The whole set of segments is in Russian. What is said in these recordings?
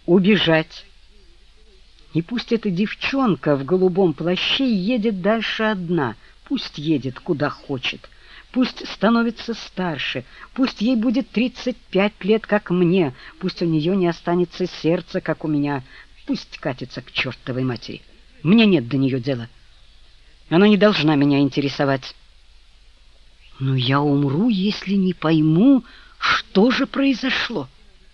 убежать. И пусть эта девчонка в голубом плаще едет дальше одна, пусть едет куда хочет, пусть становится старше, пусть ей будет 35 лет, как мне, пусть у нее не останется сердца, как у меня, пусть катится к чертовой матери. Мне нет до нее дела. Она не должна меня интересовать. Но я умру, если не пойму, что же произошло.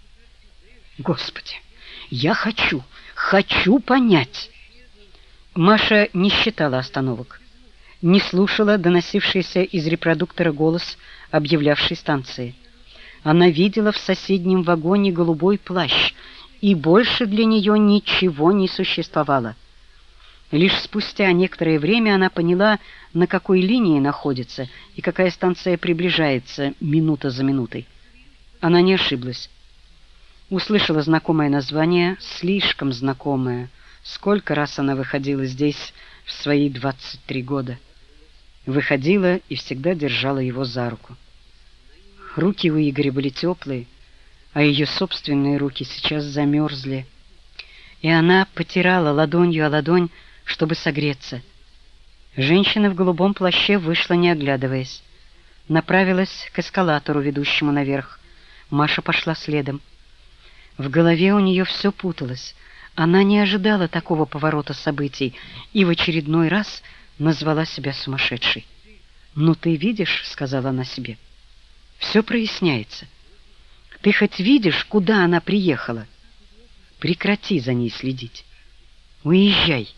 Господи, я хочу понять. Маша не считала остановок, не слушала доносившийся из репродуктора голос объявлявшей станции. Она видела в соседнем вагоне голубой плащ, и больше для нее ничего не существовало. Лишь спустя некоторое время она поняла, на какой линии находится и какая станция приближается минута за минутой. Она не ошиблась. Услышала знакомое название, слишком знакомое. Сколько раз она выходила здесь в свои 23 года. Выходила и всегда держала его за руку. Руки у Игоря были теплые, а ее собственные руки сейчас замерзли. И она потирала ладонью о ладонь, чтобы согреться. Женщина в голубом плаще вышла, не оглядываясь. Направилась к эскалатору, ведущему наверх. Маша пошла следом. В голове у нее все путалось. Она не ожидала такого поворота событий и в очередной раз назвала себя сумасшедшей. «Ну ты видишь, — сказала она себе, — все проясняется. Ты хоть видишь, куда она приехала? Прекрати за ней следить. Уезжай».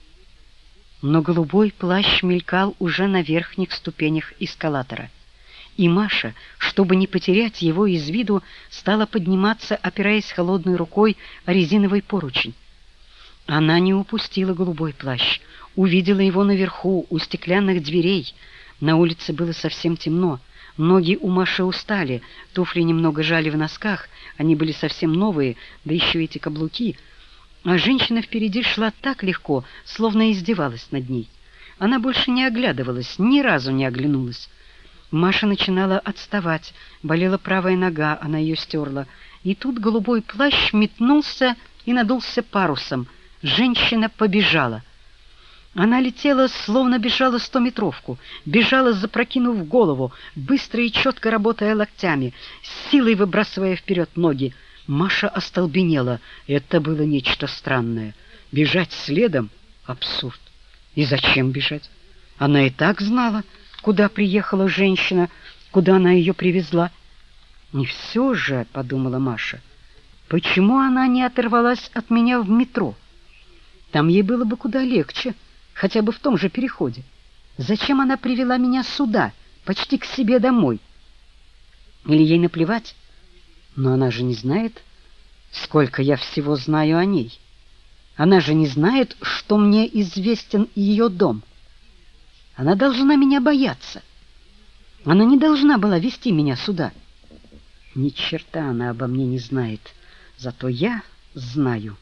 Но голубой плащ мелькал уже на верхних ступенях эскалатора. И Маша, чтобы не потерять его из виду, стала подниматься, опираясь холодной рукой о резиновый поручень. Она не упустила голубой плащ, увидела его наверху, у стеклянных дверей. На улице было совсем темно, ноги у Маши устали, туфли немного жали в носках, они были совсем новые, да еще эти каблуки. А женщина впереди шла так легко, словно издевалась над ней. Она больше не оглядывалась, ни разу не оглянулась. Маша начинала отставать, болела правая нога, она ее стерла. И тут голубой плащ метнулся и надулся парусом. Женщина побежала. Она летела, словно бежала 100-метровку, бежала, запрокинув голову, быстро и четко работая локтями, с силой выбрасывая вперед ноги. Маша остолбенела. Это было нечто странное. Бежать следом — абсурд. И зачем бежать? Она и так знала, куда приехала женщина, куда она ее привезла. «Не все же, — подумала Маша, — почему она не оторвалась от меня в метро? Там ей было бы куда легче, хотя бы в том же переходе. Зачем она привела меня сюда, почти к себе домой? Или ей наплевать? Но она же не знает, сколько я всего знаю о ней. Она же не знает, что мне известен ее дом. Она должна меня бояться. Она не должна была вести меня сюда. Ни черта она обо мне не знает. Зато я знаю.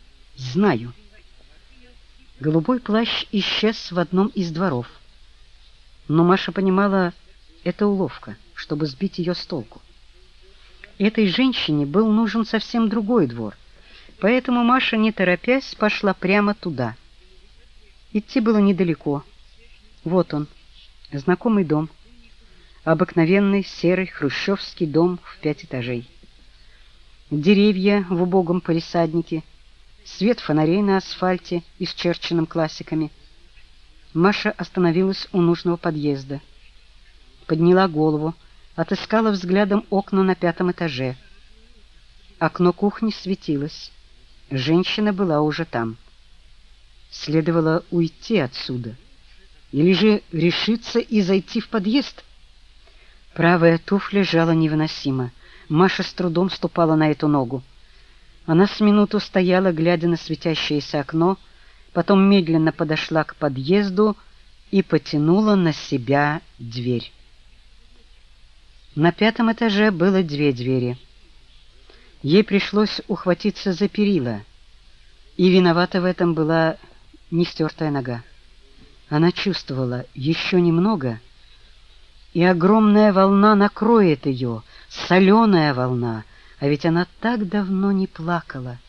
Голубой плащ исчез в одном из дворов. Но Маша понимала, это уловка, чтобы сбить ее с толку. Этой женщине был нужен совсем другой двор, поэтому Маша, не торопясь, пошла прямо туда. Идти было недалеко. Вот он, знакомый дом. Обыкновенный серый хрущевский дом в 5 этажей. Деревья в убогом палисаднике, свет фонарей на асфальте, исчерченным классиками. Маша остановилась у нужного подъезда. Подняла голову, отыскала взглядом окна на 5 этаже. Окно кухни светилось. Женщина была уже там. Следовало уйти отсюда. Или же решиться и зайти в подъезд. Правая туфля жала невыносимо. Маша с трудом ступала на эту ногу. Она с минуту стояла, глядя на светящееся окно, потом медленно подошла к подъезду и потянула на себя дверь. На 5 этаже было 2 двери. Ей пришлось ухватиться за перила, и виновата в этом была нестертая нога. Она чувствовала, еще немного, и огромная волна накроет ее, соленая волна, а ведь она так давно не плакала.